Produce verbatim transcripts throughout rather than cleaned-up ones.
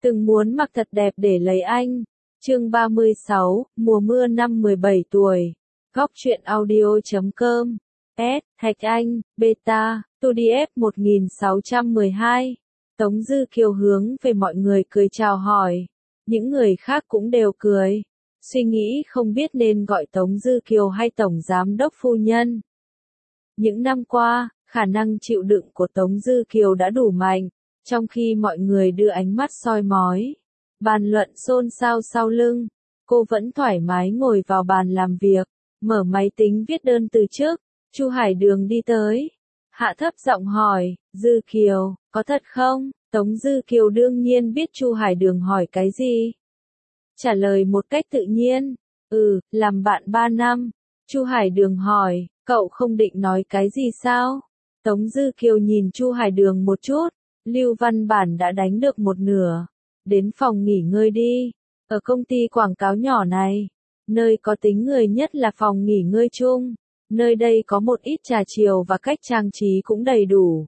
Từng muốn mặc thật đẹp để lấy anh. Chương ba mươi sáu, mùa mưa năm mười bảy tuổi. Góc truyện audio chấm com. S. Thạch Anh, Beta, Studio F một nghìn sáu trăm mười hai. Tống Dư Kiều hướng về mọi người cười chào hỏi. Những người khác cũng đều cười. Suy nghĩ không biết nên gọi Tống Dư Kiều hay Tổng Giám đốc Phu Nhân. Những năm qua, khả năng chịu đựng của Tống Dư Kiều đã đủ mạnh. Trong khi mọi người đưa ánh mắt soi mói, bàn luận xôn xao sau lưng, cô vẫn thoải mái ngồi vào bàn làm việc, mở máy tính viết đơn từ chức. Chu Hải Đường đi tới, hạ thấp giọng hỏi, Dư Kiều, có thật không? Tống Dư Kiều đương nhiên biết Chu Hải Đường hỏi cái gì. Trả lời một cách tự nhiên, ừ, làm bạn ba năm. Chu Hải Đường hỏi, cậu không định nói cái gì sao? Tống Dư Kiều nhìn Chu Hải Đường một chút. Lưu Văn Bản đã đánh được một nửa. Đến phòng nghỉ ngơi đi. Ở công ty quảng cáo nhỏ này, nơi có tính người nhất là phòng nghỉ ngơi chung. Nơi đây có một ít trà chiều và cách trang trí cũng đầy đủ.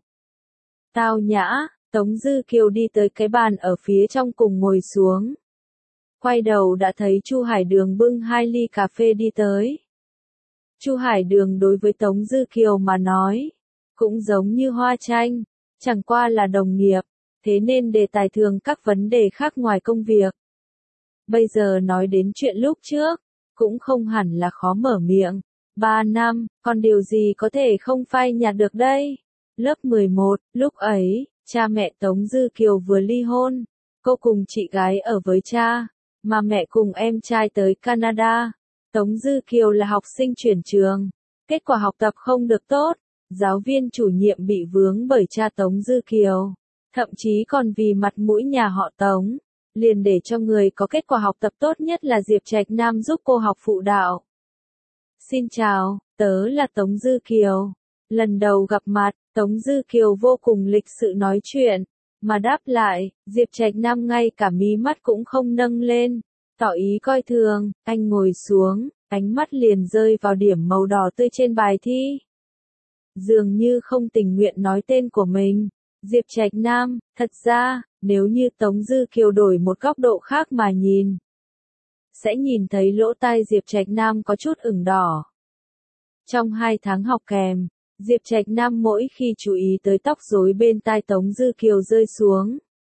Tao nhã, Tống Dư Kiều đi tới cái bàn ở phía trong cùng ngồi xuống. Quay đầu đã thấy Chu Hải Đường bưng hai ly cà phê đi tới. Chu Hải Đường đối với Tống Dư Kiều mà nói, cũng giống như hoa chanh. Chẳng qua là đồng nghiệp, thế nên đề tài thường các vấn đề khác ngoài công việc. Bây giờ nói đến chuyện lúc trước, cũng không hẳn là khó mở miệng. Ba năm, còn điều gì có thể không phai nhạt được đây? Lớp mười một, lúc ấy, cha mẹ Tống Dư Kiều vừa ly hôn. Cô cùng chị gái ở với cha, mà mẹ cùng em trai tới Canada. Tống Dư Kiều là học sinh chuyển trường, kết quả học tập không được tốt. Giáo viên chủ nhiệm bị vướng bởi cha Tống Dư Kiều, thậm chí còn vì mặt mũi nhà họ Tống, liền để cho người có kết quả học tập tốt nhất là Diệp Trạch Nam giúp cô học phụ đạo. Xin chào, tớ là Tống Dư Kiều. Lần đầu gặp mặt, Tống Dư Kiều vô cùng lịch sự nói chuyện, mà đáp lại, Diệp Trạch Nam ngay cả mí mắt cũng không nâng lên, tỏ ý coi thường. Anh ngồi xuống, ánh mắt liền rơi vào điểm màu đỏ tươi trên bài thi. Dường như không tình nguyện nói tên của mình. Diệp Trạch Nam, thật ra, nếu như Tống Dư Kiều đổi một góc độ khác mà nhìn, sẽ nhìn thấy lỗ tai Diệp Trạch Nam có chút ửng đỏ. Trong hai tháng học kèm, Diệp Trạch Nam mỗi khi chú ý tới tóc rối bên tai Tống Dư Kiều rơi xuống,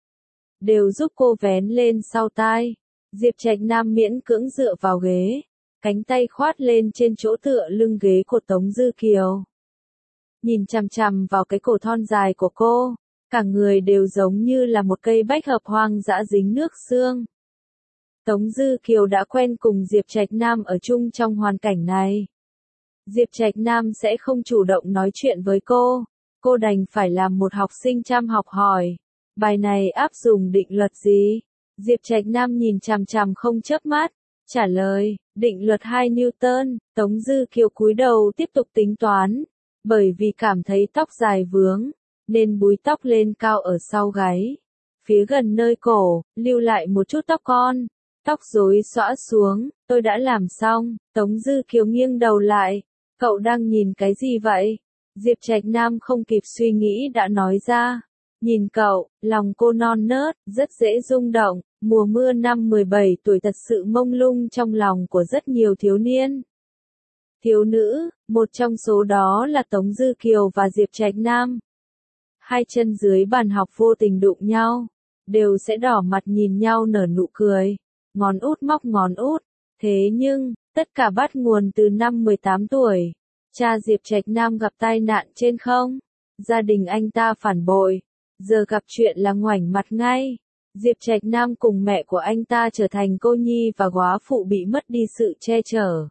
đều giúp cô vén lên sau tai. Diệp Trạch Nam miễn cưỡng dựa vào ghế, cánh tay khoát lên trên chỗ tựa lưng ghế của Tống Dư Kiều. Nhìn chằm chằm vào cái cổ thon dài của cô, cả người đều giống như là một cây bách hợp hoang dã dính nước xương. Tống Dư Kiều đã quen cùng Diệp Trạch Nam ở chung trong hoàn cảnh này. Diệp Trạch Nam sẽ không chủ động nói chuyện với cô, cô đành phải làm một học sinh chăm học hỏi. Bài này áp dụng định luật gì? Diệp Trạch Nam nhìn chằm chằm không chớp mắt, trả lời, định luật hai Newton. Tống Dư Kiều cúi đầu tiếp tục tính toán. Bởi vì cảm thấy tóc dài vướng, nên búi tóc lên cao ở sau gáy. Phía gần nơi cổ, lưu lại một chút tóc con. Tóc rối xõa xuống, tôi đã làm xong. Tống Dư Kiều nghiêng đầu lại. Cậu đang nhìn cái gì vậy? Diệp Trạch Nam không kịp suy nghĩ đã nói ra. Nhìn cậu, lòng cô non nớt, rất dễ rung động. Mùa mưa năm mười bảy tuổi thật sự mông lung trong lòng của rất nhiều thiếu niên. Thiếu nữ, một trong số đó là Tống Dư Kiều và Diệp Trạch Nam. Hai chân dưới bàn học vô tình đụng nhau, đều sẽ đỏ mặt nhìn nhau nở nụ cười, ngón út móc ngón út. Thế nhưng, tất cả bắt nguồn từ năm mười tám tuổi. Cha Diệp Trạch Nam gặp tai nạn trên không, gia đình anh ta phản bội, giờ gặp chuyện là ngoảnh mặt ngay. Diệp Trạch Nam cùng mẹ của anh ta trở thành cô nhi và góa phụ bị mất đi sự che chở.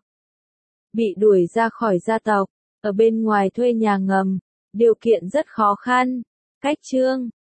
Bị đuổi ra khỏi gia tộc, ở bên ngoài thuê nhà ngầm, điều kiện rất khó khăn. Cách chương,